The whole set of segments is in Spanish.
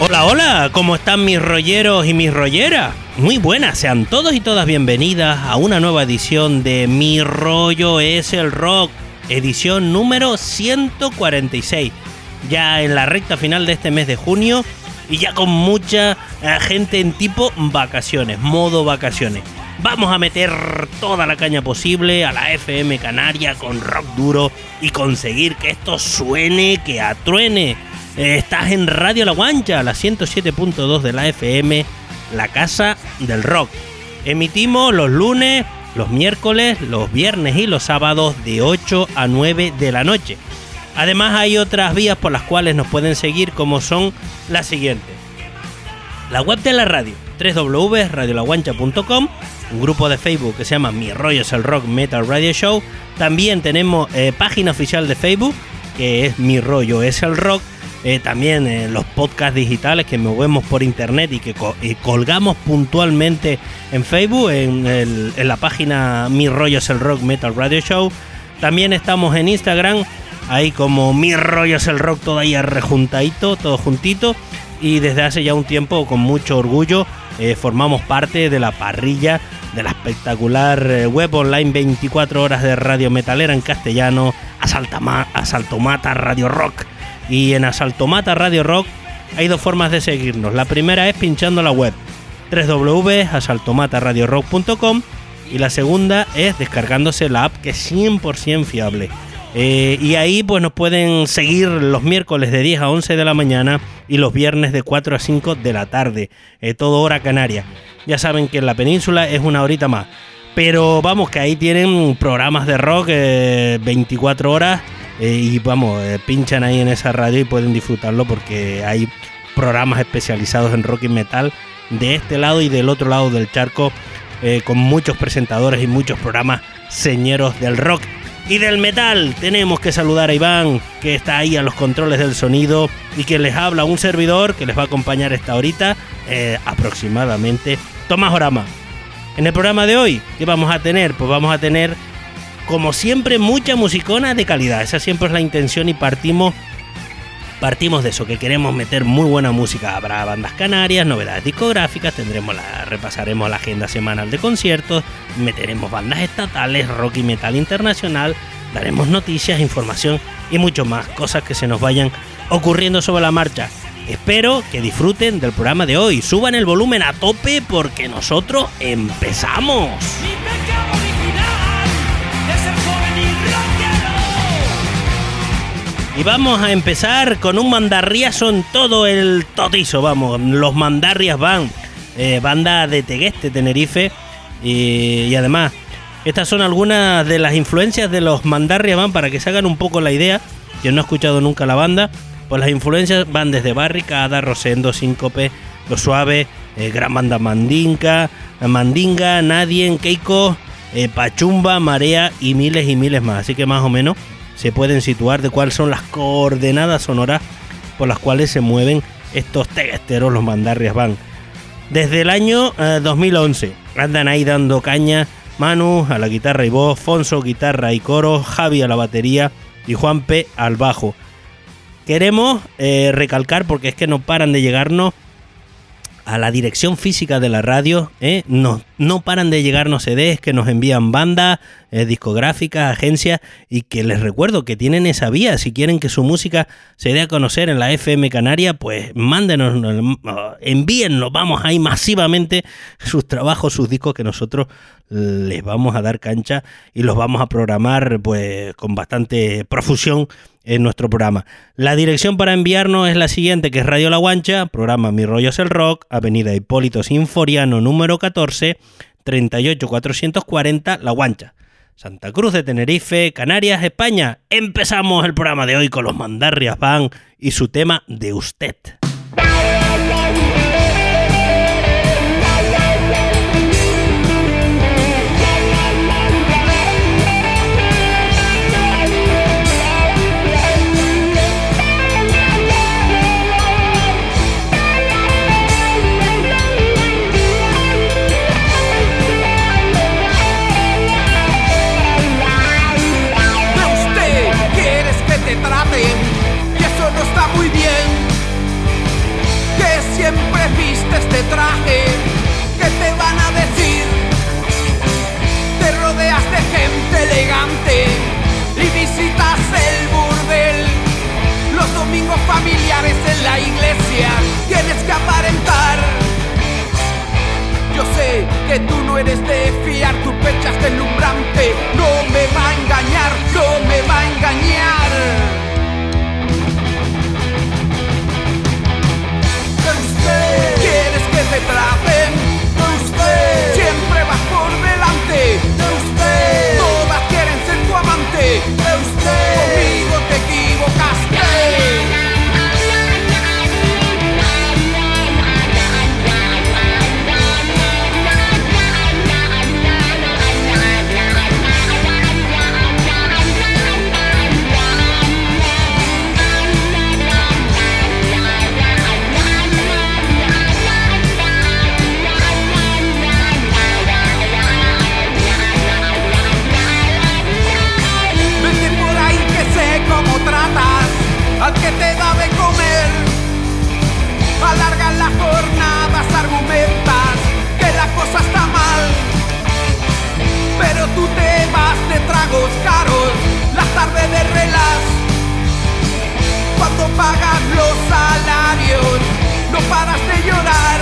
Hola, hola, ¿cómo están mis rolleros y mis rolleras? Muy buenas, sean todos y todas bienvenidas a una nueva edición de Mi Rollo es el Rock, edición número 146, ya en la recta final de este mes de junio y ya con mucha gente en tipo vacaciones, modo vacaciones. Vamos a meter toda la caña posible a la FM Canaria con rock duro y conseguir que esto suene, que atruene. Estás en Radio La Guancha, la 107.2 de la FM, la casa del rock. Emitimos los lunes, los miércoles, los viernes y los sábados de 8 a 9 de la noche. Además hay otras vías por las cuales nos pueden seguir, como son las siguientes. La web de la radio, www.radiolaguancha.com, un grupo de Facebook que se llama Mi Rollo es el Rock Metal Radio Show. También tenemos página oficial de Facebook, que es Mi Rollo es el Rock. También los podcasts digitales que movemos por internet y que colgamos puntualmente en Facebook, en la página Mi Rollo es el Rock Metal Radio Show. También estamos en Instagram, ahí como Mi Rollo es el Rock, todo ahí rejuntadito, todo juntito. Y desde hace ya un tiempo, con mucho orgullo, formamos parte de la parrilla de la espectacular web online 24 horas de radio metalera en castellano, Asaltomata Radio Rock. Y en Asaltomata Radio Rock hay dos formas de seguirnos. La primera es pinchando la web www.asaltomataradiorock.com y la segunda es descargándose la app, que es 100% fiable. Y ahí pues nos pueden seguir los miércoles de 10 a 11 de la mañana y los viernes de 4 a 5 de la tarde, todo hora canaria. Ya saben que en la península es una horita más, pero vamos, que ahí tienen programas de rock 24 horas. Y vamos, pinchan ahí en esa radio y pueden disfrutarlo, porque hay programas especializados en rock y metal de este lado y del otro lado del charco, con muchos presentadores y muchos programas señeros del rock y del metal. Tenemos que saludar a Iván, que está ahí a los controles del sonido, y que les habla un servidor que les va a acompañar esta horita aproximadamente, Tomás Orama. En el programa de hoy, ¿qué vamos a tener? Pues vamos a tener, como siempre, mucha musicona de calidad. Esa siempre es la intención y partimos de eso, que queremos meter muy buena música. Habrá bandas canarias, novedades discográficas, repasaremos la agenda semanal de conciertos, meteremos bandas estatales, rock y metal internacional, daremos noticias, información y mucho más, cosas que se nos vayan ocurriendo sobre la marcha. Espero que disfruten del programa de hoy. Suban el volumen a tope porque nosotros empezamos. Y vamos a empezar con un mandarriazo en todo el totizo, vamos. Los Mandarrias Band, banda de Tegueste, Tenerife. Y además, estas son algunas de las influencias de los Mandarrias Band, para que se hagan un poco la idea. Quien no ha escuchado nunca la banda, pues las influencias van desde Barricada, Rosendo, Síncope, Los Suaves, Gran Banda Mandinga, Nadie, Keiko, Pachumba, Marea y miles más. Así que más o menos se pueden situar de cuáles son las coordenadas sonoras por las cuales se mueven estos teguesteros, los Mandarrias Band. Desde el año 2011 andan ahí dando caña. Manu a la guitarra y voz, Fonso guitarra y coro, Javi a la batería y Juan P al bajo. Queremos recalcar, porque es que no paran de llegarnos a la dirección física de la radio, no paran de llegarnos CDs que nos envían bandas, discográficas, agencias, y que les recuerdo que tienen esa vía. Si quieren que su música se dé a conocer en la FM Canaria, pues mándenos, envíennos, vamos ahí masivamente sus trabajos, sus discos, que nosotros les vamos a dar cancha y los vamos a programar pues con bastante profusión en nuestro programa. La dirección para enviarnos es la siguiente, que es Radio La Guancha, programa Mi Rollo es el Rock, Avenida Hipólito Sinforiano número 14, 38440, La Guancha, Santa Cruz de Tenerife, Canarias, España. Empezamos el programa de hoy con los Mandarrias Band y su tema De Usted. Trate, y eso no está muy bien. traje. ¿Qué te van a decir? Te rodeas de gente elegante y visitas el burdel. Los domingos familiares en la iglesia tienes que aparentar. Yo sé que tú no eres de fiar, tu pecho es deslumbrante. No me va a engañar, no me va a engañar. Usted quieres que te traten, usted siempre vas por delante, usted todas quieren ser tu amante, usted conmigo te equivocaste. Al que te da de comer, alargan las jornadas, argumentas que la cosa está mal, pero tú te vas de tragos caros, las tardes de relax. Cuando pagas los salarios, no paras de llorar.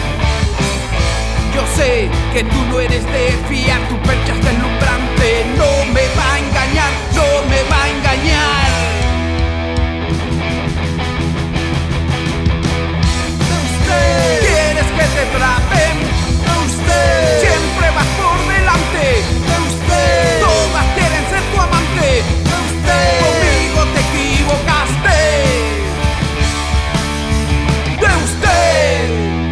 Yo sé que tú no eres de fiar, tu percha es deslumbrante. No me va a engañar, no me va a engañar. Quieres que te traten, usted siempre vas por delante, usted todas quieren ser tu amante, usted conmigo te equivocaste. De usted.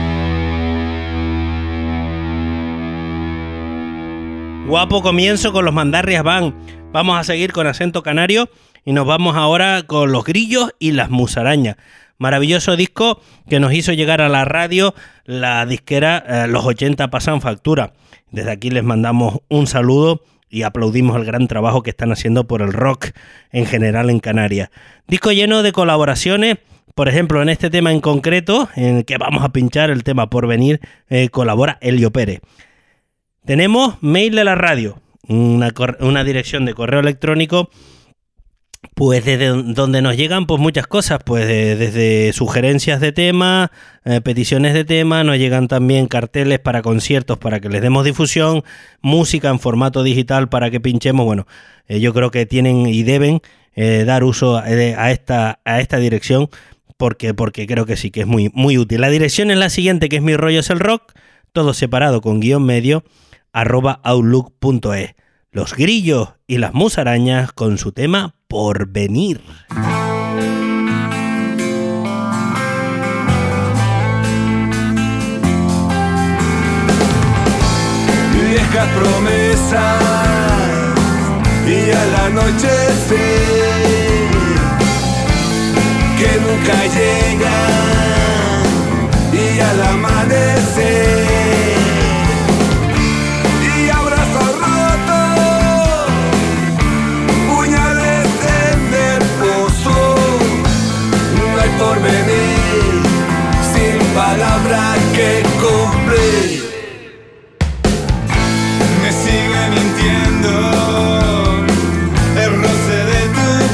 Guapo comienzo con los Mandarrias Band. Vamos a seguir con acento canario y nos vamos ahora con los Grillos y las Musarañas. Maravilloso disco que nos hizo llegar a la radio la disquera Los 80 Pasan Factura. Desde aquí les mandamos un saludo y aplaudimos el gran trabajo que están haciendo por el rock en general en Canarias. Disco lleno de colaboraciones, por ejemplo en este tema en concreto, en el que vamos a pinchar el tema Porvenir, colabora Elio Pérez. Tenemos mail de la radio, una dirección de correo electrónico, pues desde donde nos llegan pues muchas cosas, pues desde sugerencias de temas, peticiones de temas, nos llegan también carteles para conciertos para que les demos difusión, música en formato digital para que pinchemos. Bueno, yo creo que tienen y deben dar uso a esta dirección porque creo que sí que es muy, muy útil. La dirección es la siguiente, que es Mi Rollo es el Rock, todo separado con guión medio, @outlook.es. Los Grillos y las Musarañas con su tema Porvenir. Viejas promesas y al anochecer que nunca llegan y al amanecer. Porvenir sin palabras que cumplir. Me sigue mintiendo el roce de tu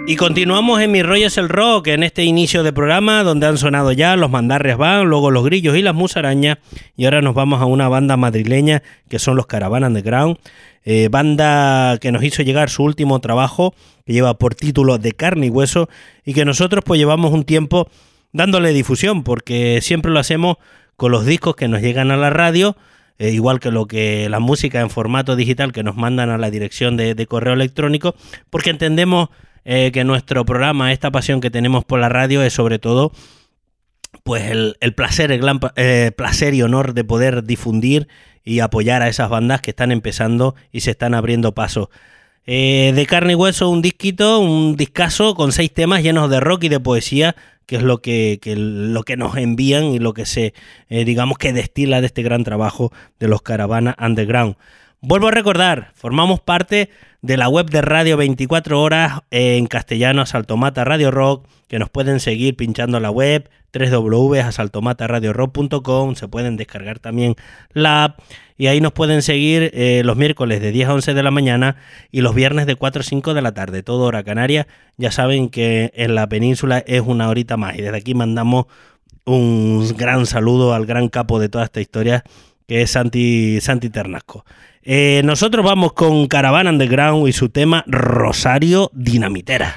Y continuamos en Mi Rollo es el Rock, en este inicio de programa donde han sonado ya los Mandarrias Van, luego los Grillos y las Musarañas, y ahora nos vamos a una banda madrileña que son los Caravana Underground, banda que nos hizo llegar su último trabajo, que lleva por título De Carne y Hueso, y que nosotros pues llevamos un tiempo dándole difusión, porque siempre lo hacemos con los discos que nos llegan a la radio, igual que lo que la música en formato digital que nos mandan a la dirección de correo electrónico, porque entendemos que nuestro programa, esta pasión que tenemos por la radio, es sobre todo pues el placer, el gran placer y honor de poder difundir y apoyar a esas bandas que están empezando y se están abriendo paso. De Carne y Hueso, un discazo con 6 temas llenos de rock y de poesía, que es lo que nos envían y lo que se, digamos que destila de este gran trabajo de los Caravana Underground. Vuelvo a recordar, formamos parte de la web de Radio 24 Horas en castellano, Saltomata Radio Rock, que nos pueden seguir pinchando la web, www.asaltomataradiorock.com, se pueden descargar también la app, y ahí nos pueden seguir los miércoles de 10 a 11 de la mañana y los viernes de 4 a 5 de la tarde, todo hora canaria. Ya saben que en la península es una horita más, y desde aquí mandamos un gran saludo al gran capo de toda esta historia, que es Santi Ternasco. Nosotros vamos con Caravana Underground y su tema Rosario Dinamitera.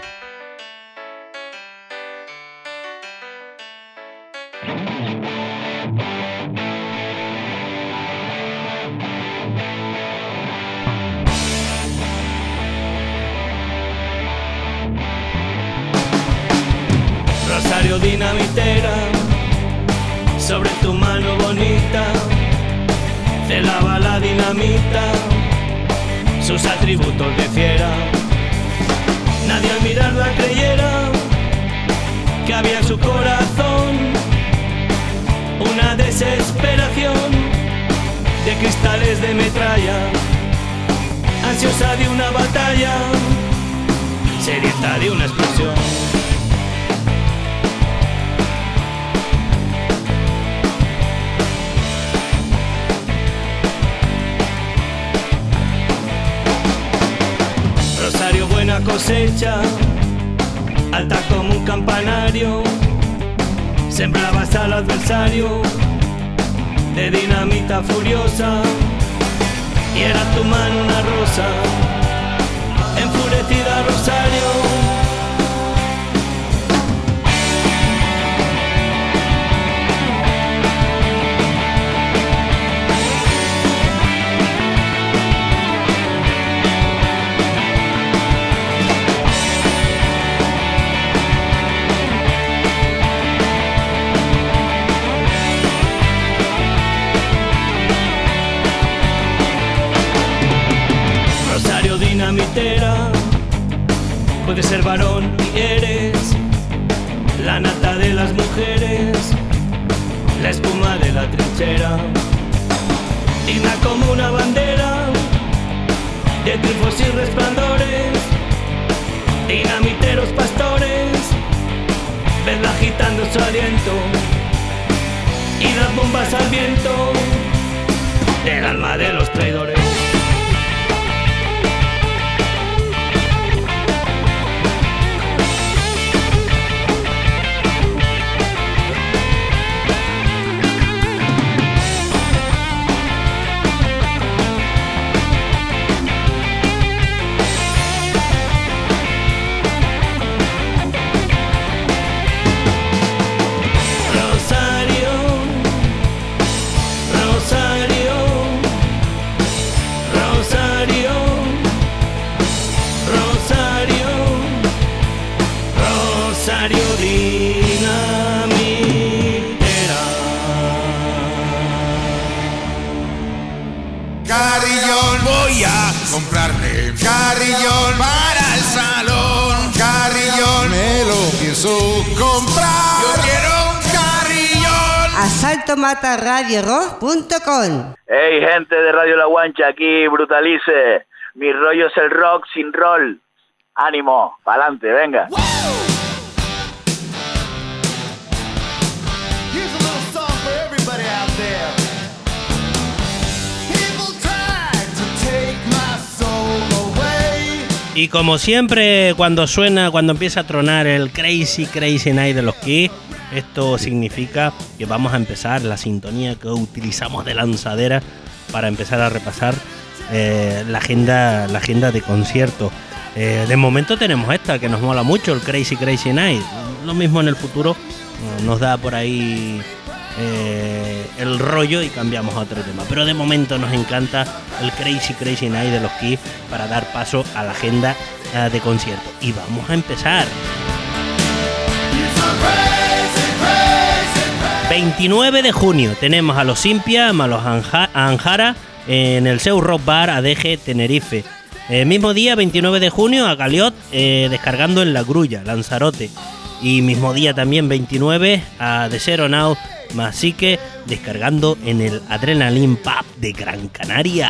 Rosario Dinamitera, sobre tu mano bonita celaba la dinamita, sus atributos de fiera. Nadie al mirarla creyera que había en su corazón una desesperación de cristales de metralla, ansiosa de una batalla, sedienta de una explosión. Rosario buena cosecha, alta como un campanario, sembrabas al adversario de dinamita furiosa, y era tu mano una rosa, enfurecida Rosario. Dinamitera, puedes ser varón y eres la nata de las mujeres, la espuma de la trinchera, digna como una bandera de triunfos y resplandores, dinamiteros pastores, vedla agitando su aliento y las bombas al viento del alma de los traidores. Comprarle carrillón para el salón, carrillón, me lo pienso comprar. Yo quiero un carrillón. asaltomataradiorock.com. Hey, gente de Radio La Guancha, aquí Brutalice. Mi rollo es el rock sin rol. Ánimo, pa'lante, venga. Wow. Here's a little song for everybody out there. People tried to take my soul away. Y como siempre, cuando empieza a tronar el Crazy Night de los Kiss, esto significa que vamos a empezar la sintonía que utilizamos de lanzadera para empezar a repasar la agenda de conciertos. De momento tenemos esta que nos mola mucho, el Crazy Night. Lo mismo en el futuro nos da por ahí el rollo y cambiamos a otro tema, pero de momento nos encanta el Crazy Night de los Kiss para dar paso a la agenda de conciertos. Y vamos a empezar. 29 de junio tenemos a los Simpia, a los Anjara en el Seu Rock Bar ADG Tenerife. Mismo día, 29 de junio, a Galiot descargando en La Grulla, Lanzarote. Y mismo día también, 29, a The Zero Now Masique descargando en el Adrenaline Pub de Gran Canaria.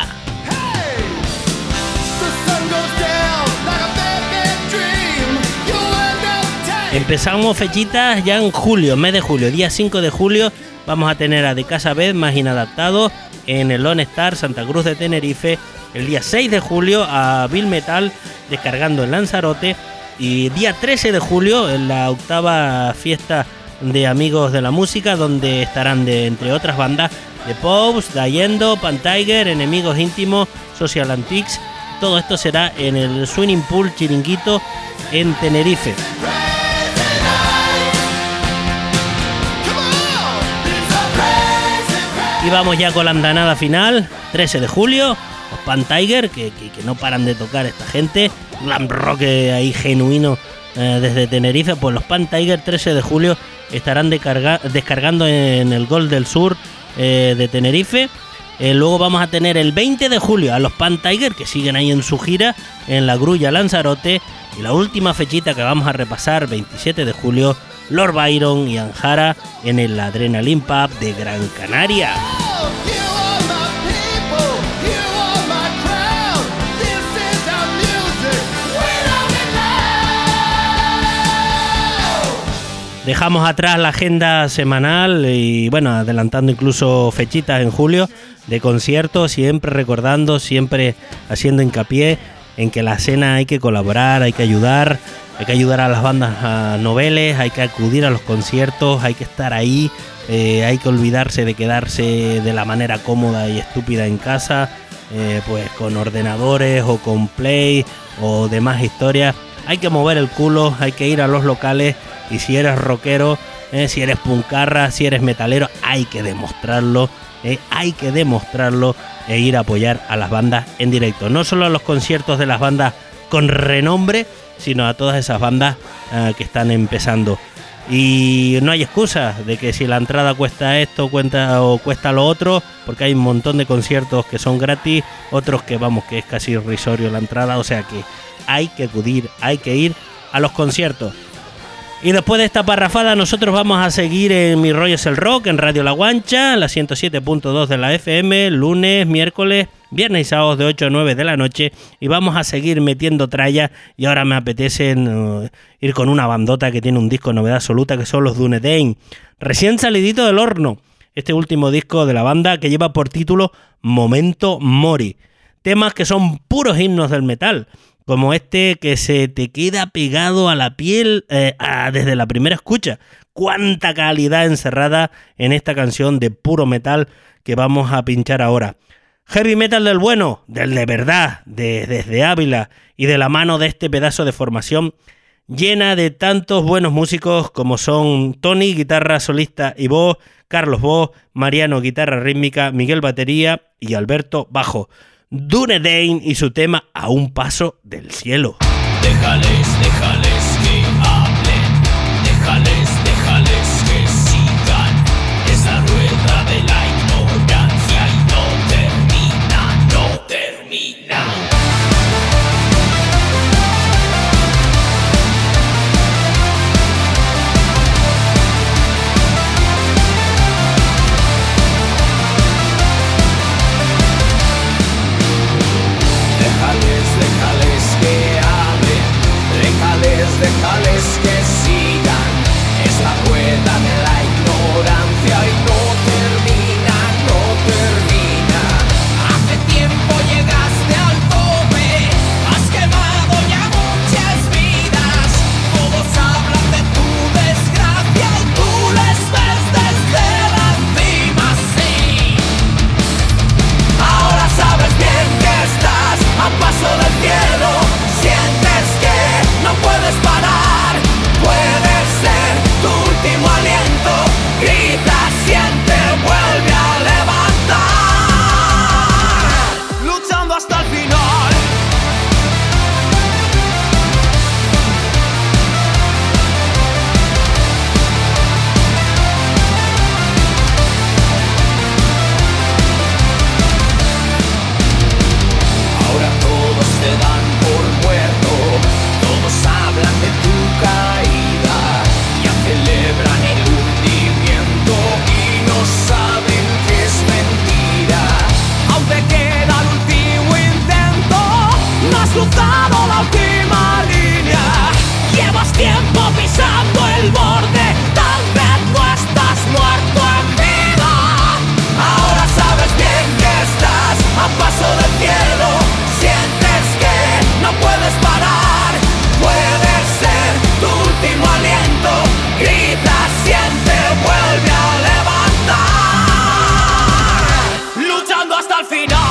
Empezamos fechitas ya en julio, mes de julio, día 5 de julio vamos a tener a De Casa Vez más Inadaptados en el Lone Star Santa Cruz de Tenerife. El día 6 de julio a Bill Metal descargando en Lanzarote. Y día 13 de julio en la 8ª fiesta de Amigos de la Música, donde estarán entre otras bandas The Pops, Dayendo, Pantiger, Enemigos Íntimos, Social Antiques. Todo esto será en el Swimming Pool Chiringuito en Tenerife. Y vamos ya con la andanada final, 13 de julio, los Pantiger, que no paran de tocar esta gente, glam rock ahí genuino desde Tenerife. Pues los Pantiger 13 de julio estarán descargando en el Gol del Sur de Tenerife. Luego vamos a tener el 20 de julio a los Pantiger, que siguen ahí en su gira en La Grulla, Lanzarote. Y la última fechita que vamos a repasar, 27 de julio, Lord Byron y Anjara en el Adrenaline Pub de Gran Canaria. Dejamos atrás la agenda semanal y bueno, adelantando incluso fechitas en julio de conciertos, siempre recordando, siempre haciendo hincapié en que la escena hay que colaborar, hay que ayudar a las bandas noveles, hay que acudir a los conciertos, hay que estar ahí, hay que olvidarse de quedarse de la manera cómoda y estúpida en casa, pues con ordenadores o con Play o demás historias. Hay que mover el culo, hay que ir a los locales. Y si eres rockero, si eres puncarra, si eres metalero, hay que demostrarlo e ir a apoyar a las bandas en directo. No solo a los conciertos de las bandas con renombre, sino a todas esas bandas que están empezando. Y no hay excusa de que si la entrada cuesta esto cuesta lo otro, porque hay un montón de conciertos que son gratis, otros que que es casi irrisorio la entrada, o sea que hay que acudir, hay que ir a los conciertos. Y después de esta parrafada nosotros vamos a seguir en Mi Rollo es el Rock, en Radio La Guancha, la 107.2 de la FM, lunes, miércoles, viernes y sábados de 8 a 9 de la noche. Y vamos a seguir metiendo tralla y ahora me apetece ir con una bandota que tiene un disco de novedad absoluta, que son los Dunedain, recién salidito del horno. Este último disco de la banda que lleva por título Momento Mori. Temas que son puros himnos del metal, como este que se te queda pegado a la piel desde la primera escucha. Cuánta calidad encerrada en esta canción de puro metal que vamos a pinchar ahora. Heavy metal del bueno, del de verdad, desde Ávila y de la mano de este pedazo de formación llena de tantos buenos músicos como son Tony, guitarra solista y voz, Carlos voz, Mariano, guitarra rítmica, Miguel batería y Alberto bajo. Dunedain y su tema A un paso del cielo. Déjales que hablen, déjales que sigan esa rueda de la ignorancia y no termina. Déjales que hablen, déjales que sigan esa rueda de la ignorancia y no termina. Hace tiempo llegaste al tope, has quemado ya cruzado la última línea. Llevas tiempo pisando el borde, tal vez no estás muerto en vida. Ahora sabes bien que estás a paso del cielo. Sientes que no puedes parar. Puede ser tu último aliento. Grita, siente, vuelve a levantar. Luchando hasta el final.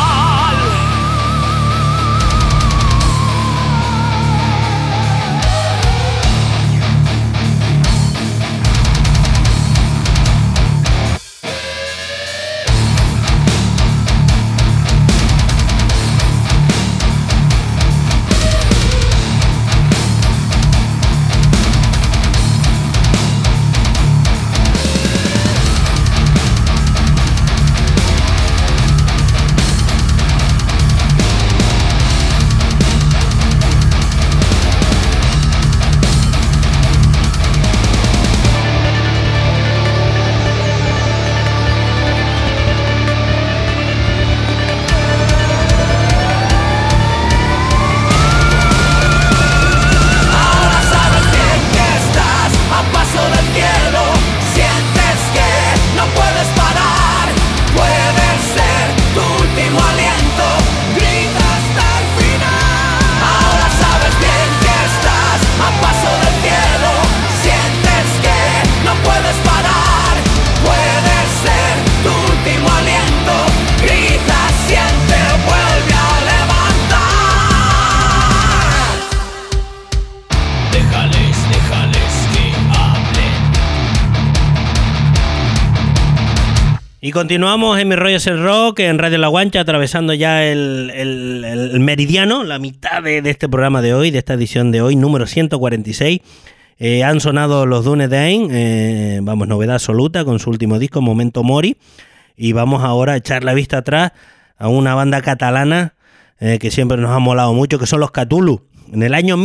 Y continuamos en Mi Rollo es el Rock, en Radio La Guancha, atravesando ya el meridiano, la mitad de este programa de hoy, de esta edición de hoy, número 146. Han sonado los Dunedain, vamos, novedad absoluta con su último disco, Memento Mori. Y vamos ahora a echar la vista atrás a una banda catalana que siempre nos ha molado mucho, que son los Cthulhu. En el año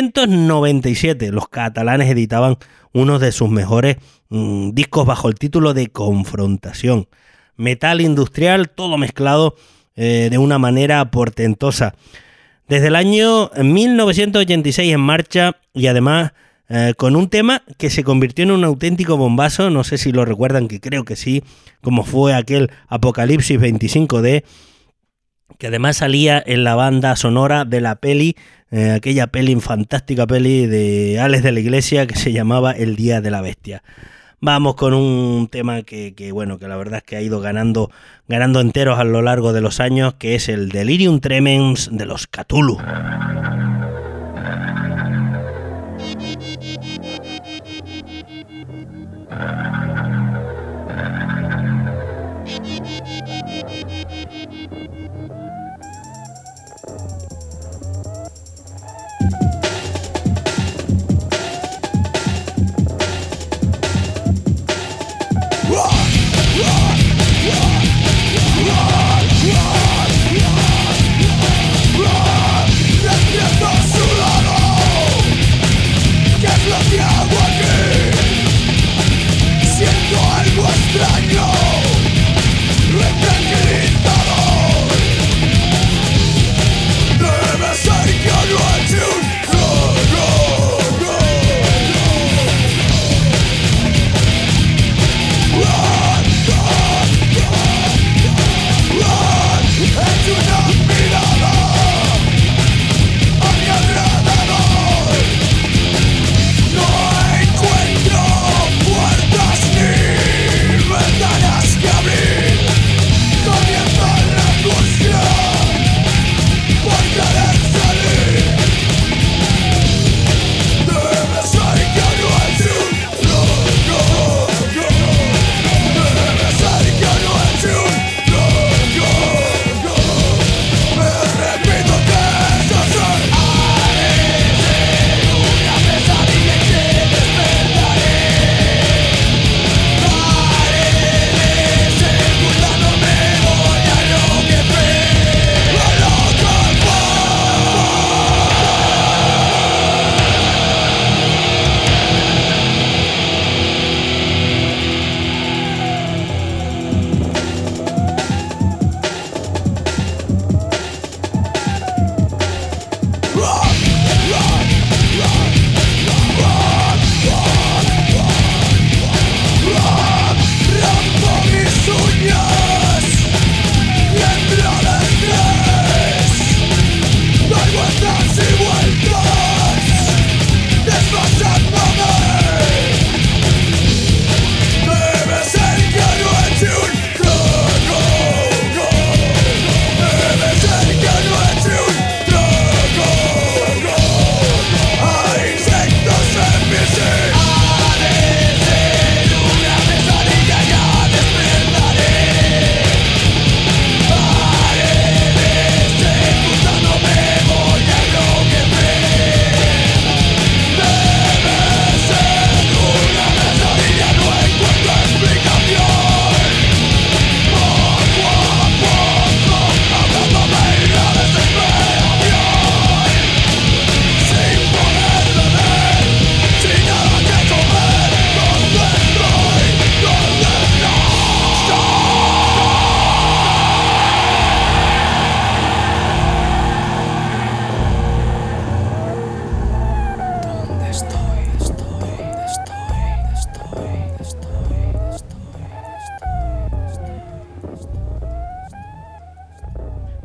1997, los catalanes editaban uno de sus mejores discos bajo el título de Confrontación. Metal industrial, todo mezclado de una manera portentosa. Desde el año 1986 en marcha y además con un tema que se convirtió en un auténtico bombazo, no sé si lo recuerdan, que creo que sí, como fue aquel Apocalipsis 25D, que además salía en la banda sonora de la peli, aquella peli, fantástica peli de Alex de la Iglesia que se llamaba El Día de la Bestia. Vamos con un tema que bueno, que la verdad es que ha ido ganando enteros a lo largo de los años, que es el Delirium Tremens de los Cthulhu.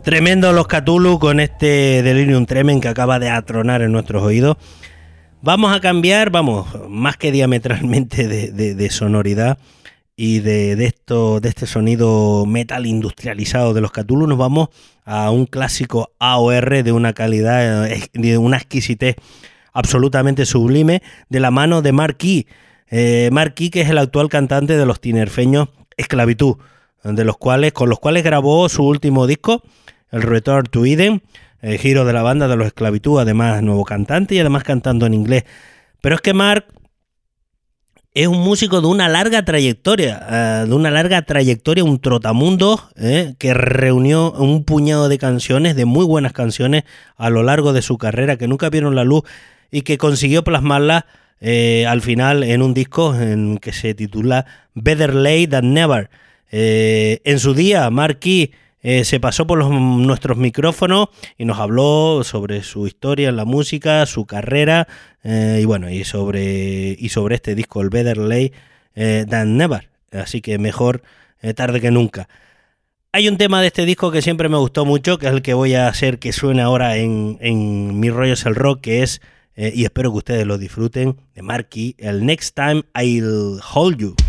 Tremendo los Cthulhu con este Delirium Tremens que acaba de atronar en nuestros oídos. Vamos a cambiar, más que diametralmente de sonoridad y de este sonido metal industrializado de los Cthulhu. Nos vamos a un clásico AOR de una calidad, de una exquisitez absolutamente sublime, de la mano de Mark Key. Mark Key, que es el actual cantante de los tinerfeños Esclavitud, con los cuales grabó su último disco, el Return to Eden, el giro de la banda de los Esclavitud, además nuevo cantante y además cantando en inglés. Pero es que Mark es un músico de una larga trayectoria, un trotamundos que reunió un puñado de canciones, de muy buenas canciones a lo largo de su carrera, que nunca vieron la luz y que consiguió plasmarlas al final en un disco que se titula Better Late Than Never. En su día, Mark Key se pasó por nuestros micrófonos y nos habló sobre su historia en la música, su carrera y sobre este disco, el Better Late Than Never. Así que mejor tarde que nunca. Hay un tema de este disco que siempre me gustó mucho, que es el que voy a hacer que suene ahora en Mi Rollo es el Rock, que es, y espero que ustedes lo disfruten, de Mark Key, el Next Time I'll Hold You.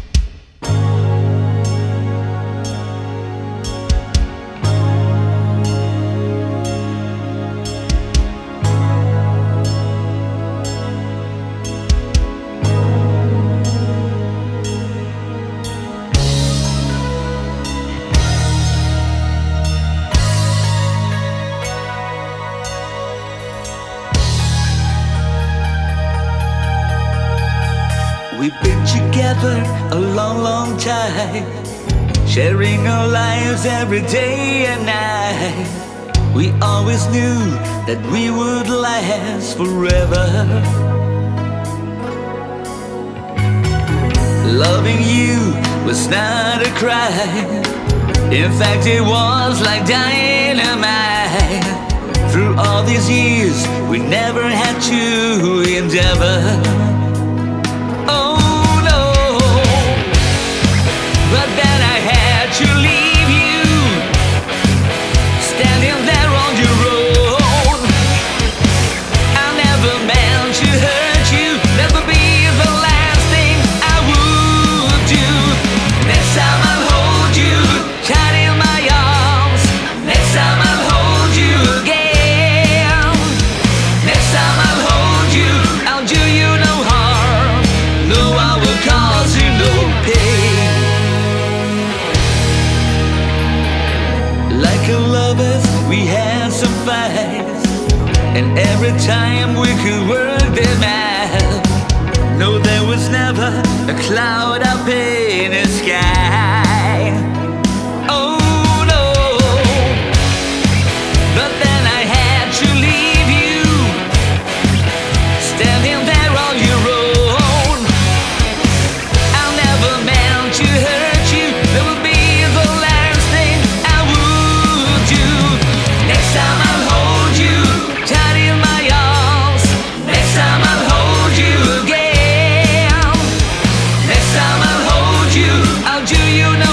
We've been together a long, long time, sharing our lives every day and night. We always knew that we would last forever. Loving you was not a crime. In fact, it was like dynamite. Through all these years, we never had to endeavor. But then I had to leave you, standing there on your own. I never meant to hurt you, that would be the last thing I would do. Next time I'll hold you tight in my arms. Next time I'll hold you again. Next time I'll hold you, I'll do you no harm. No, I will cause you no pain. Like lovers, we had some fights, and every time we could work them out. No, there was never a cloud up in the sky. Oh no, but then I had to leave you, standing there on your own. I never meant to hurt you, that would be the last thing I would do. Next time I'll hold you tight in my arms. Next time I'll hold you again. Next time I'll hold you, I'll do you no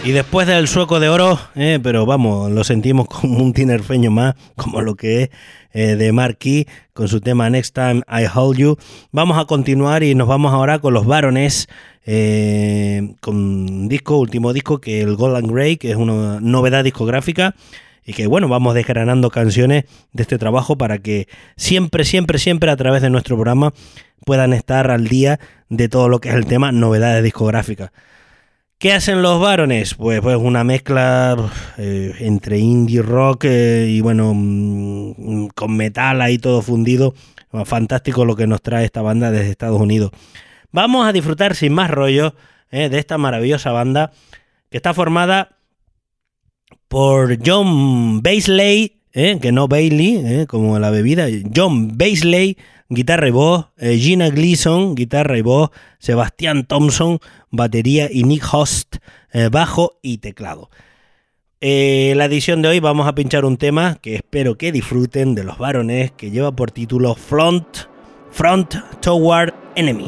Y después del Sueco de Oro, pero vamos, lo sentimos como un tinerfeño más, como lo que es de Marquis, con su tema Next Time I Hold You. Vamos a continuar y nos vamos ahora con los Baroness, con un último disco, que es el Golden Grey, que es una novedad discográfica. Y que bueno, vamos desgranando canciones de este trabajo para que siempre a través de nuestro programa puedan estar al día de todo lo que es el tema novedades discográficas. ¿Qué hacen los Baroness? Pues una mezcla entre indie rock y bueno, con metal ahí todo fundido. Fantástico lo que nos trae esta banda desde Estados Unidos. Vamos a disfrutar sin más rollo de esta maravillosa banda que está formada por John Baisley, que no Bailey, como la bebida. John Baisley, guitarra y voz. Gina Gleason, guitarra y voz. Sebastian Thompson, batería. Y Nick Host, bajo y teclado. La edición de hoy vamos a pinchar un tema que espero que disfruten, de los Baroness, que lleva por título Front Toward Enemy.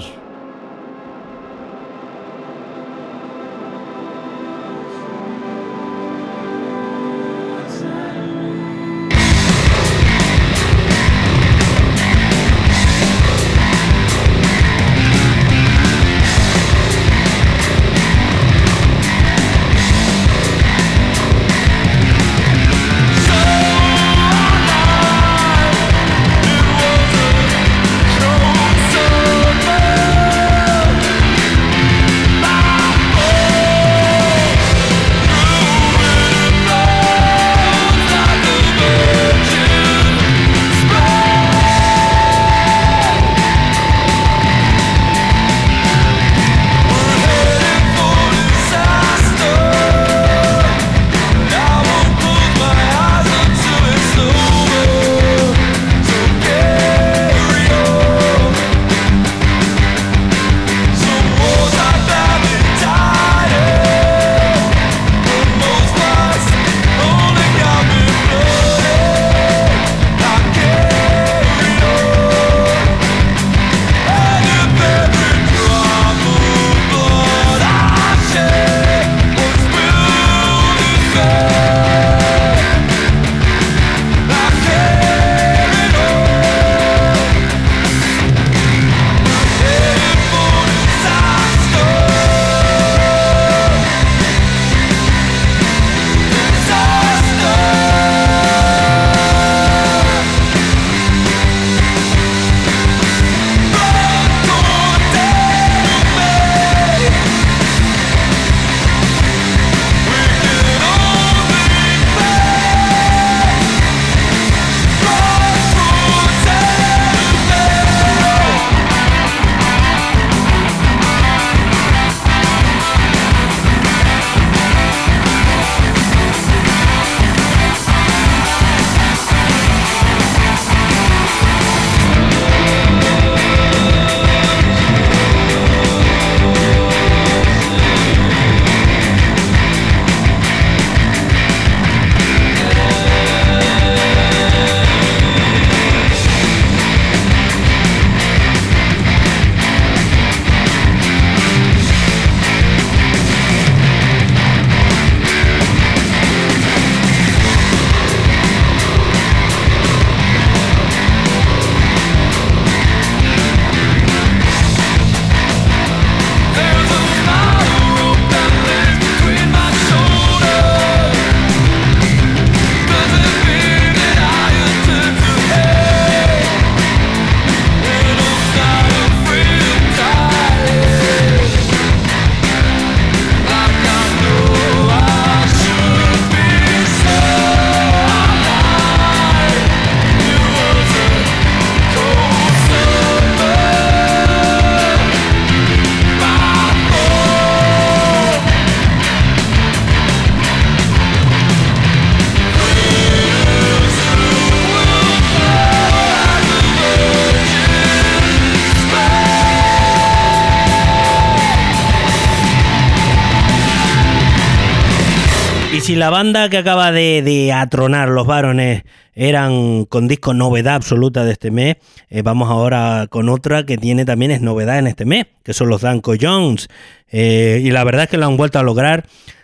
si la banda que acaba de atronar los Baroness eran con disco novedad absoluta de este mes, vamos ahora con otra que tiene también es novedad en este mes, que son los Danko Jones. Y la verdad es que lo han vuelto a lograr.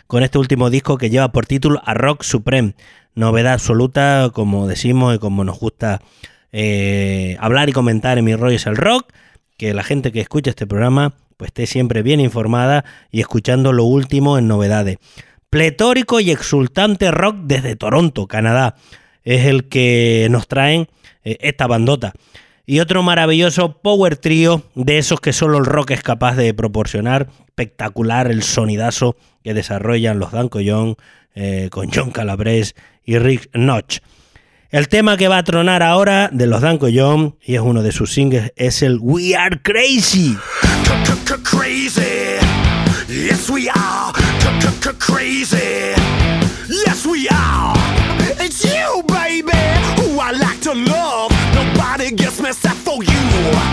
con este último disco que lleva por título A Rock Supreme. Novedad absoluta, como decimos y como nos gusta hablar y comentar en Mi Rollo es el Rock, que la gente que escucha este programa pues esté siempre bien informada y escuchando lo último en novedades. Pletórico y exultante rock desde Toronto, Canadá, es el que nos traen esta bandota. Y otro maravilloso power trío de esos que solo el rock es capaz de proporcionar. Espectacular el sonidazo que desarrollan los Dan Collón con John Calabrese y Rick Notch. El tema que va a tronar ahora de los Dan Collón, y es uno de sus singles, es el We Are Crazy. Crazy, yes we are. Crazy, yes we are. It's you, baby, who I like to love. Nobody gets me except for you.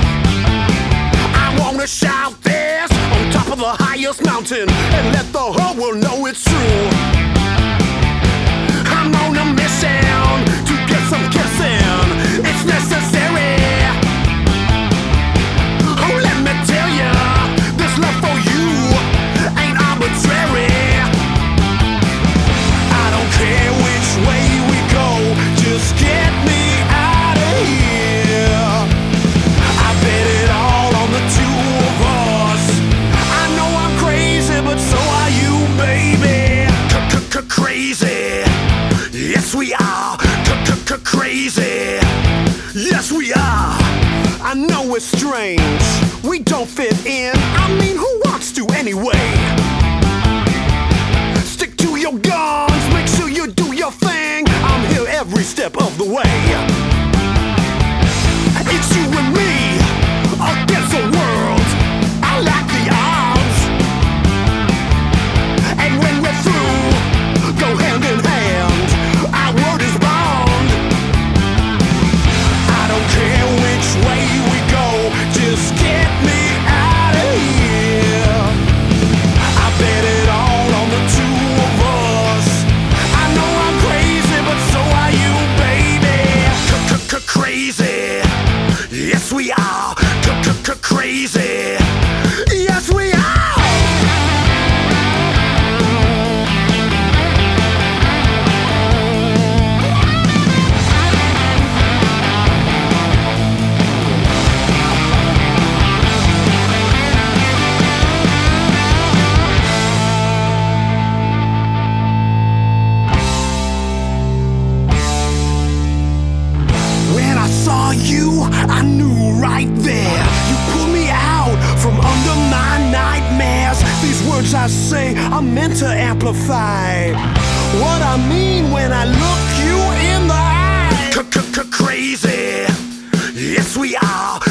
I wanna shout this on top of the highest mountain and let the whole world know it's true. I'm on a mission to get some kissing. It's necessary. Oh, let me tell you, this love for you ain't arbitrary. I don't care which way we go, just get me out of here. I bet it all on the two of us. I know I'm crazy, but so are you, baby. Crazy, yes we are. Crazy, yes we are. I know it's strange, we don't fit in. I mean, who wants to anyway? Stick to your guns, make sure you do your thing. I'm here every step of the way. It's you and me against the world. I like the odds. And when we're through, go hand in hand. Our word is bond. I don't care which way we go, just get me out of here. I bet it all on the two of us. I know I'm crazy, but so are you, baby. Crazy, yes we are. Crazy, yes we are. When I saw you, I knew right there. You pulled me out from under my nightmares. These words I say are meant to amplify what I mean when I look you in the eye. Crazy, yes we are.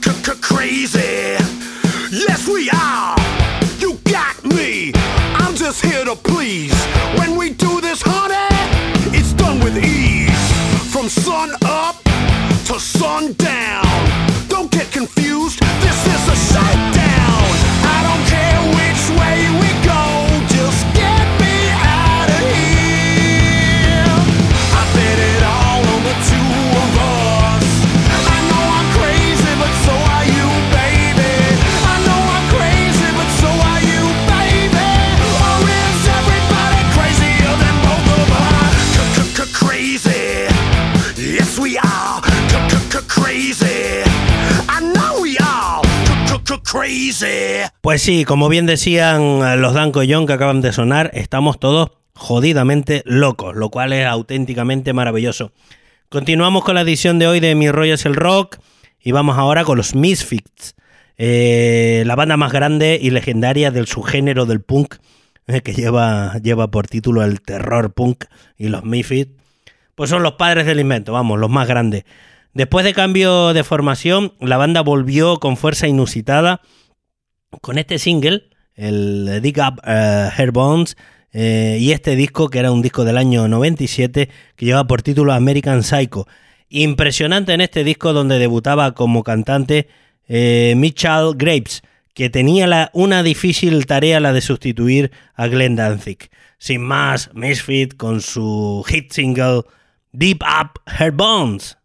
Crazy, yes we are. You got me, I'm just here to please. When we do this, honey, it's done with ease. From sun up to sundown. Don't get confused, this is a shakedown. I don't care which way we go, just get me out of here. I bet it all on the two of us. I know I'm crazy, but so are you, baby. I know I'm crazy, but so are you, baby. Or is everybody crazier than both of us? Crazy, yes we are. Crazy, I know we are. Crazy. Pues sí, como bien decían los Dan Collón que acaban de sonar, estamos todos jodidamente locos, lo cual es auténticamente maravilloso. Continuamos con la edición de hoy de Mi Rollo es el Rock y vamos ahora con los Misfits, la banda más grande y legendaria del subgénero del punk, que lleva por título el terror punk, y los Misfits pues son los padres del invento, vamos, los más grandes. Después de cambio de formación, la banda volvió con fuerza inusitada con este single, el Dig Up Her Bones, y este disco, que era un disco del año 97, que lleva por título American Psycho. Impresionante en este disco, donde debutaba como cantante Mitchell Graves, que tenía una difícil tarea, la de sustituir a Glenn Danzig. Sin más, Misfit con su hit single Dig Up Her Bones.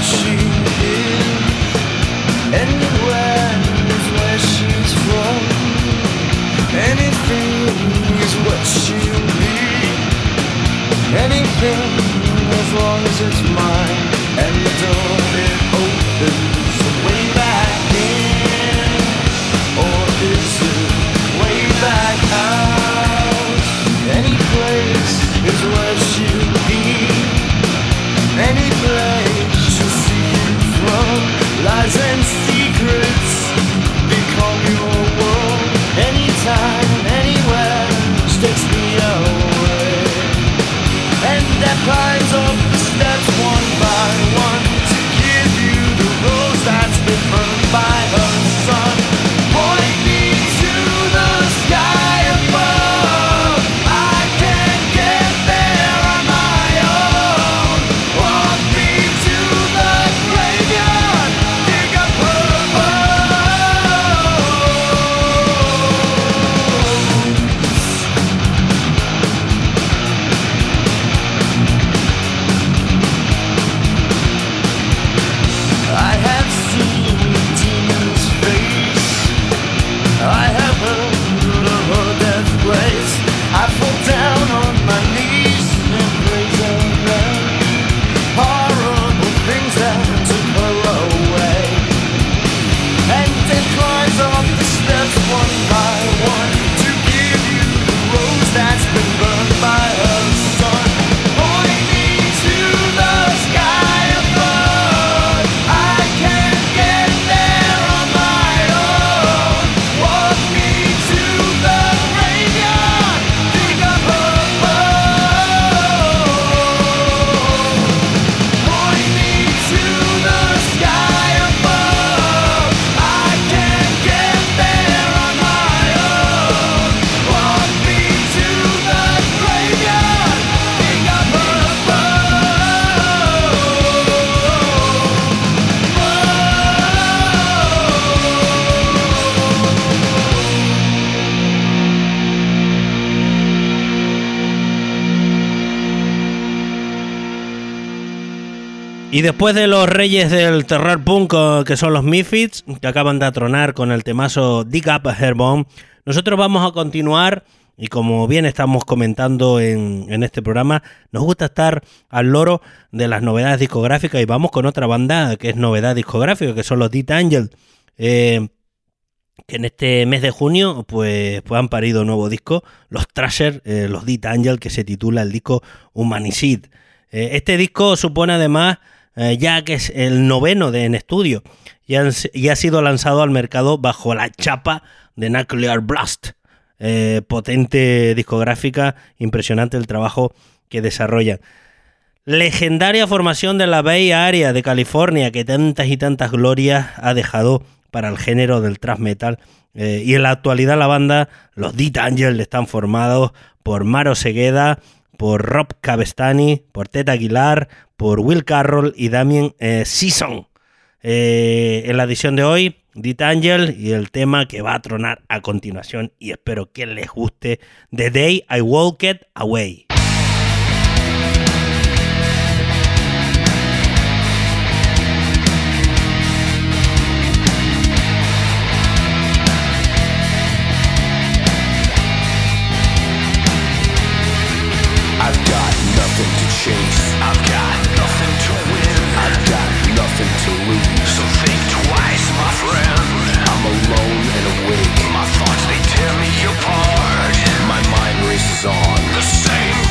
she is. Anywhere is where she's from. Anything is what she'll be. Anything as long as it's mine. And the door it opens way back in, or is it way back out? Any place is where she'll be. Any place she'll see you from. Lies and secrets become your world. Anytime, anywhere, she takes me away. And that climbs up the steps one by one to give you the rose that's been burned by her sun. Point me to the sky above. I can't get there on my own. Walk me to the graveyard, dig up her I have seen demons face. I have heard of her death place. I fall down on my knees and praise her name. Horrible things that took her away. And death climbs up the steps one by one to give you the rose that's been burned by her sun. Point me to the sky above. I can't get there on my own. Walk me to the graveyard, dig up her bones. Point me to the sky above. I can't get there on my own. Walk me to the graveyard, dig up her Y después de los reyes del terror punk, que son los Misfits, que acaban de atronar con el temazo Dig Up Her Bone, nosotros vamos a continuar. Y como bien estamos comentando en este programa, nos gusta estar al loro de las novedades discográficas, y vamos con otra banda que es novedad discográfica, que son los Death Angel, que en este mes de junio pues han parido un nuevo disco, los Thrasher, los Death Angel, que se titula el disco Humanicide. Este disco supone además, ya que es el noveno en estudio, y ha sido lanzado al mercado bajo la chapa de Nuclear Blast. Potente discográfica, impresionante el trabajo que desarrollan. Legendaria formación de la Bay Area de California, que tantas y tantas glorias ha dejado para el género del thrash metal, y en la actualidad la banda, los Death Angel, están formados por Maro Segueda, por Rob Cavestani, por Ted Aguilar, por Will Carroll y Damien Season. En la edición de hoy, Death Angel y el tema que va a tronar a continuación, y espero que les guste, The Day I Walked Away. I've got nothing to chase. I've got nothing to win. I've got nothing to lose. So think twice, my friend. I'm alone and awake. My thoughts, they tear me apart. My mind races on the same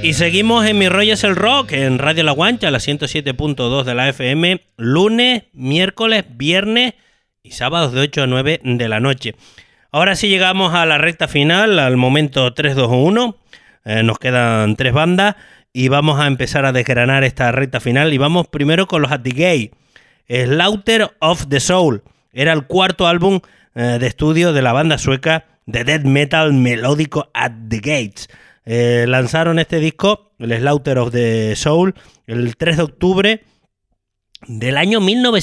Y seguimos en Mi Rollo es el Rock, en Radio La Guancha, la 107.2 de la FM, lunes, miércoles, viernes y sábados de 8 a 9 de la noche. Ahora sí llegamos a la recta final, al momento 3, 2 o 1. Nos quedan 3 bandas y vamos a empezar a desgranar esta recta final. Y vamos primero con los At the Gate. Slaughter of the Soul era el cuarto álbum de estudio de la banda sueca de death metal melódico At the Gates. Lanzaron este disco, el Slaughter of the Soul, el 3 de octubre del año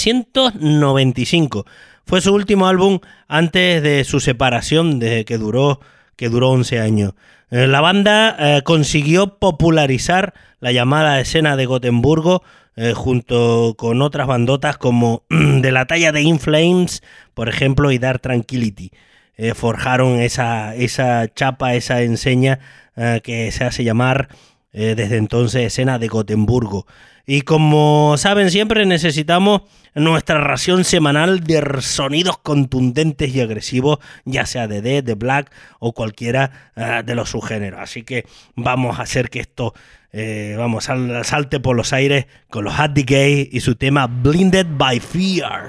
1995. Fue su último álbum antes de su separación, que duró 11 años. La banda consiguió popularizar la llamada escena de Gotemburgo junto con otras bandotas como de la talla de In Flames, por ejemplo, y Dark Tranquillity. Forjaron esa chapa, esa enseña que se hace llamar desde entonces escena de Gotemburgo. Y como saben, siempre necesitamos nuestra ración semanal de sonidos contundentes y agresivos, ya sea de death, de black o cualquiera de los subgéneros. Así que vamos a hacer que esto salte por los aires con los At the Gate y su tema Blinded by Fear.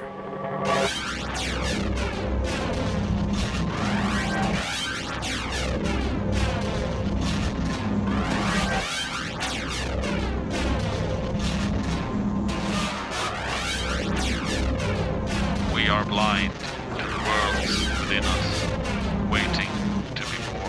We are blind to the worlds within us, waiting to be born.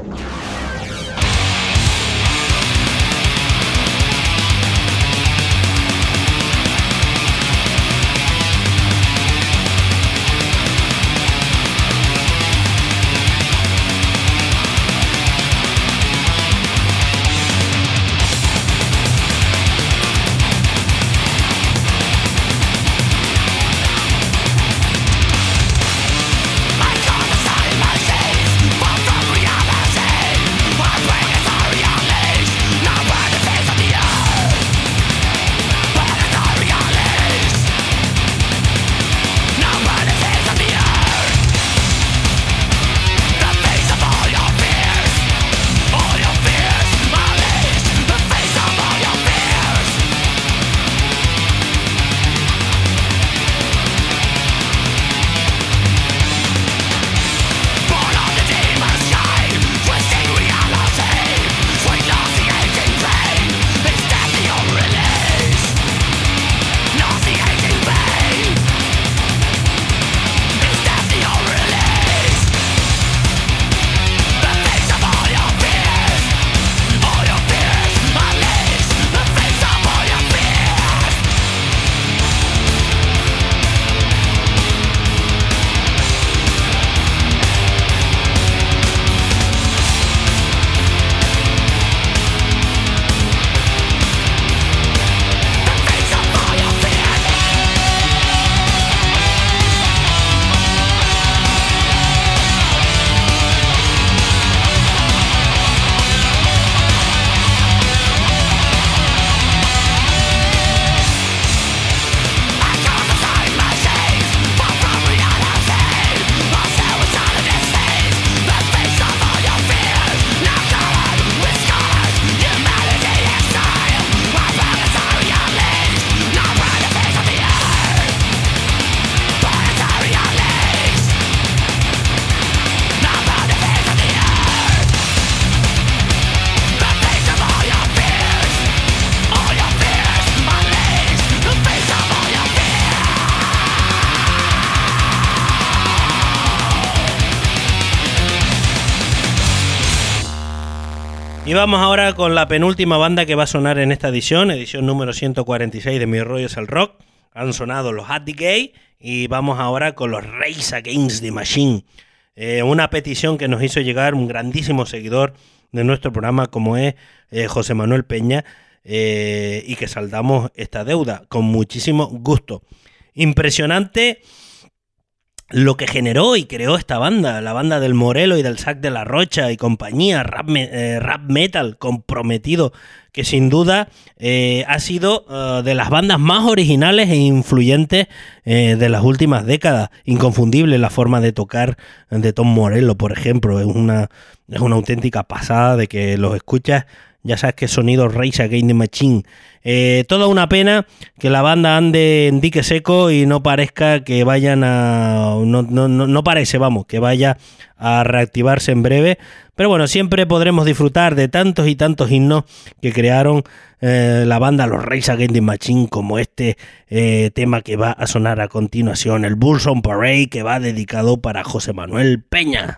Y vamos ahora con la penúltima banda que va a sonar en esta edición número 146 de Mi Rollo es el Rock. Han sonado los At the Gate y vamos ahora con los Rage Against the Machine. Una petición que nos hizo llegar un grandísimo seguidor de nuestro programa como es José Manuel Peña, y que saldamos esta deuda con muchísimo gusto. Impresionante lo que generó y creó esta banda, la banda del Morelo y del Sac de la Rocha y compañía, rap metal comprometido, que sin duda ha sido de las bandas más originales e influyentes de las últimas décadas. Inconfundible la forma de tocar de Tom Morello, por ejemplo, es una auténtica pasada de que los escuchas ya sabes que sonido Rage Against the Machine. Toda una pena que la banda ande en dique seco y no parezca que vayan a... No parece, vamos, que vaya a reactivarse en breve. Pero bueno, siempre podremos disfrutar de tantos y tantos himnos que crearon la banda Los Rage Against the Machine, como este tema que va a sonar a continuación, el Bulls on Parade, que va dedicado para José Manuel Peña.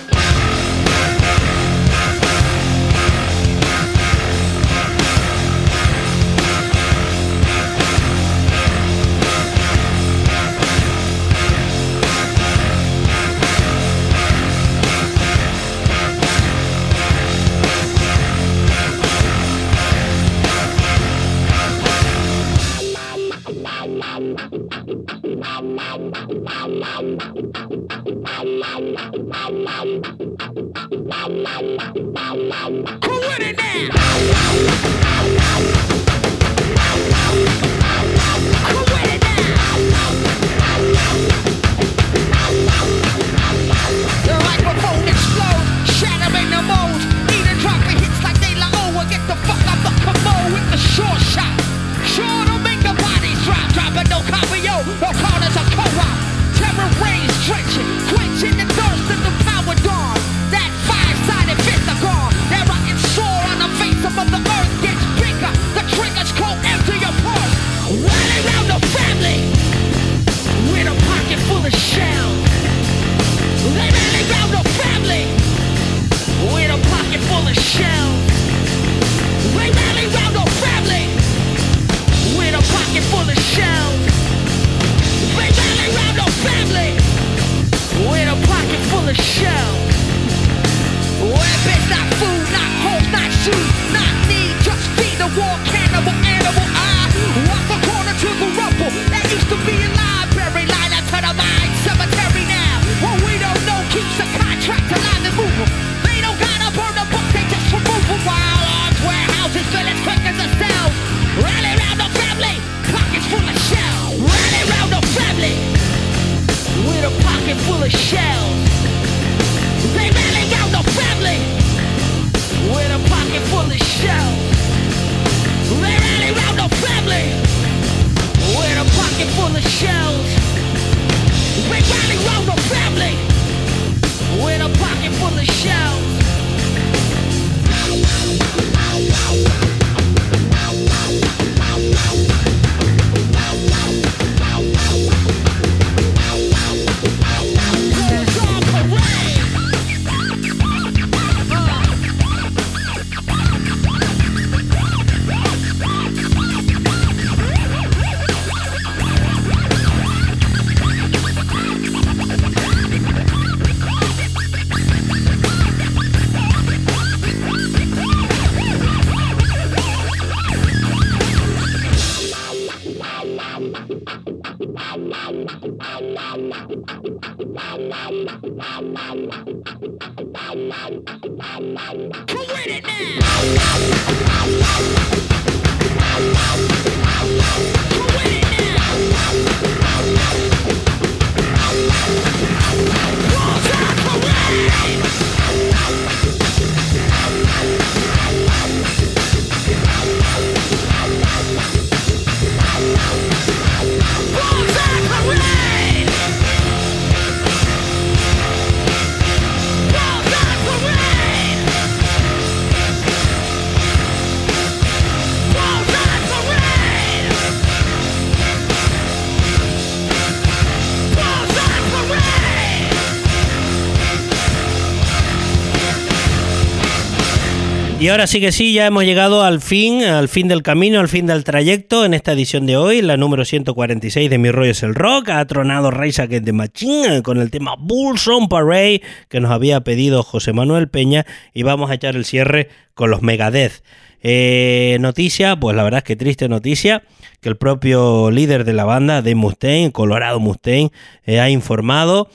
Y ahora sí que sí, ya hemos llegado al fin del camino, al fin del trayecto en esta edición de hoy, la número 146 de Mi Rollo es el Rock. Ha tronado Rage Against the Machine con el tema Bulls on Parade que nos había pedido José Manuel Peña, y vamos a echar el cierre con los Megadeth. Noticia, pues la verdad es que triste noticia, que el propio líder de la banda, Dave Mustaine, Colorado Mustaine, ha informado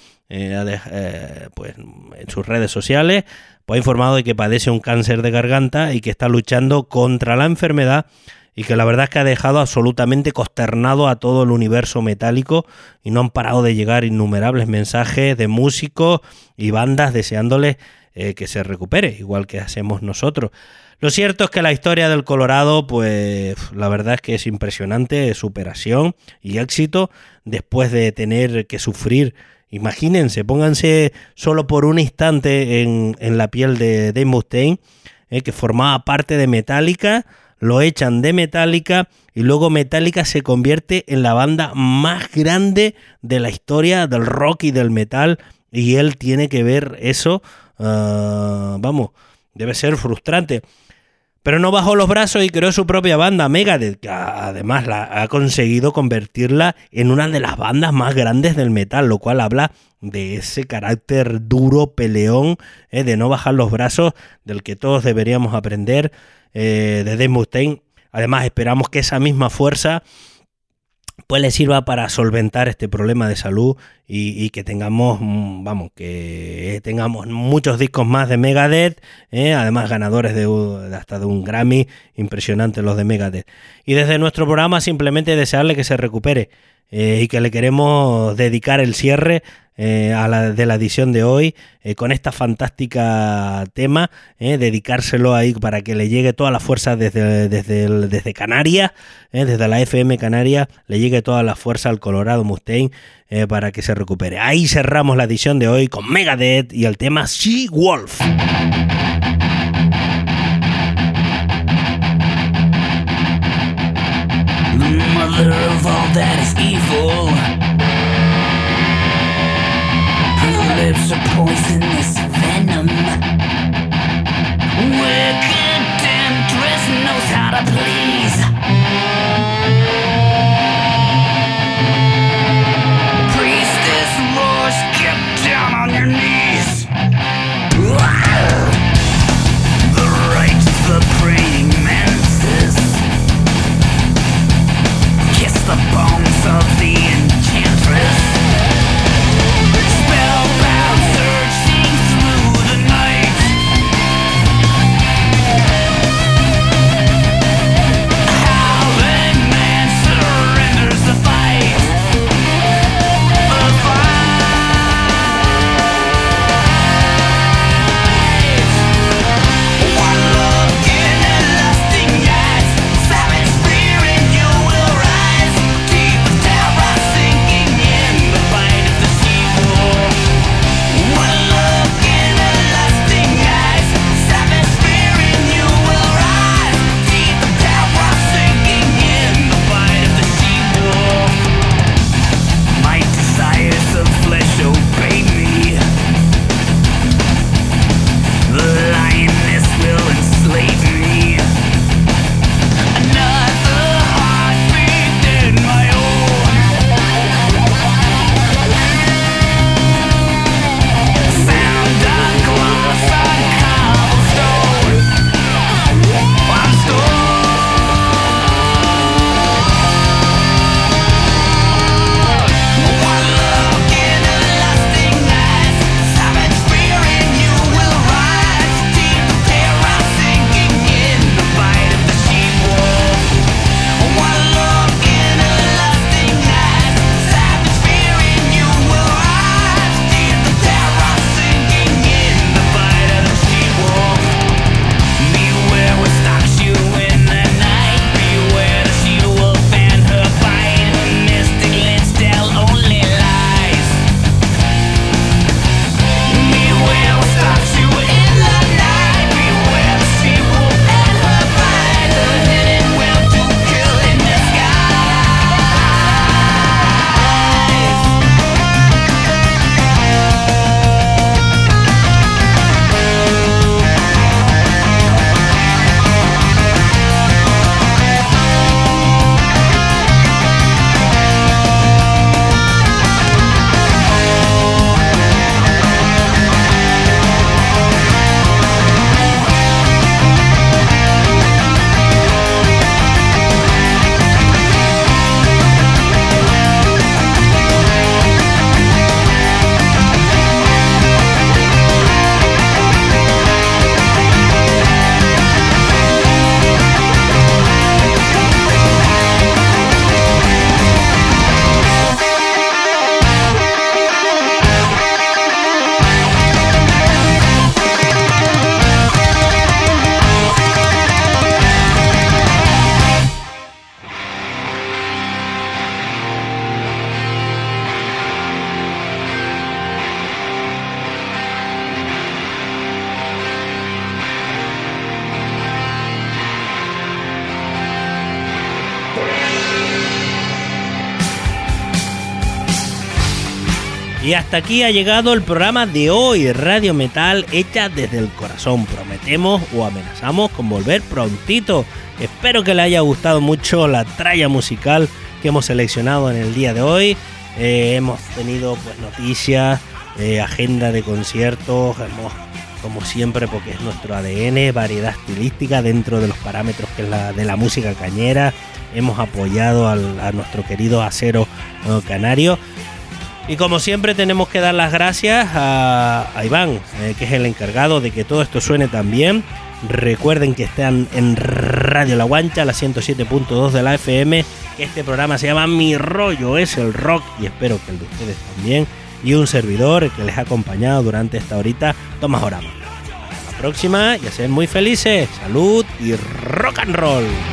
pues en sus redes sociales, pues ha informado de que padece un cáncer de garganta y que está luchando contra la enfermedad, y que la verdad es que ha dejado absolutamente consternado a todo el universo metálico, y no han parado de llegar innumerables mensajes de músicos y bandas deseándoles que se recupere, igual que hacemos nosotros. Lo cierto es que la historia del Colorado, pues la verdad es que es impresionante, superación y éxito después de tener que sufrir. Imagínense, pónganse solo por un instante en la piel de Dave Mustaine, que formaba parte de Metallica, lo echan de Metallica y luego Metallica se convierte en la banda más grande de la historia del rock y del metal, y él tiene que ver eso, debe ser frustrante. Pero no bajó los brazos y creó su propia banda, Megadeth, que además ha conseguido convertirla en una de las bandas más grandes del metal, lo cual habla de ese carácter duro, peleón, de no bajar los brazos, del que todos deberíamos aprender, de Dave Mustaine. Además, esperamos que esa misma fuerza pues le sirva para solventar este problema de salud y que tengamos, muchos discos más de Megadeth, además ganadores hasta de un Grammy, impresionante los de Megadeth. Y desde nuestro programa simplemente desearle que se recupere y que le queremos dedicar el cierre de la edición de hoy con esta fantástica tema, dedicárselo ahí para que le llegue toda la fuerza desde Canarias, desde la FM Canarias, le llegue toda la fuerza al Colorado Mustaine para que se recupere. Ahí cerramos la edición de hoy con Megadeth y el tema She Wolf. Mother of all that is evil, her lips are poisonous venom. Wicked temptress knows how to please. Priestess roars, get down on your knees. The right, the praying mantis. Kiss the bones of the enchantress. Spellbound searching through the night. Y hasta aquí ha llegado el programa de hoy, Radio Metal hecha desde el corazón. Prometemos o amenazamos con volver prontito. Espero que le haya gustado mucho la tralla musical que hemos seleccionado en el día de hoy. Hemos tenido pues noticias, agenda de conciertos, como siempre, porque es nuestro ADN, variedad estilística dentro de los parámetros que es de la música cañera. Hemos apoyado a nuestro querido acero canario. Y como siempre tenemos que dar las gracias a Iván, que es el encargado de que todo esto suene tan bien. Recuerden que están en Radio La Guancha, la 107.2 de la FM, que este programa se llama Mi Rollo es el Rock, y espero que el de ustedes también. Y un servidor que les ha acompañado durante esta horita, Tomás Orama. Hasta la próxima y a ser muy felices. Salud y rock and roll.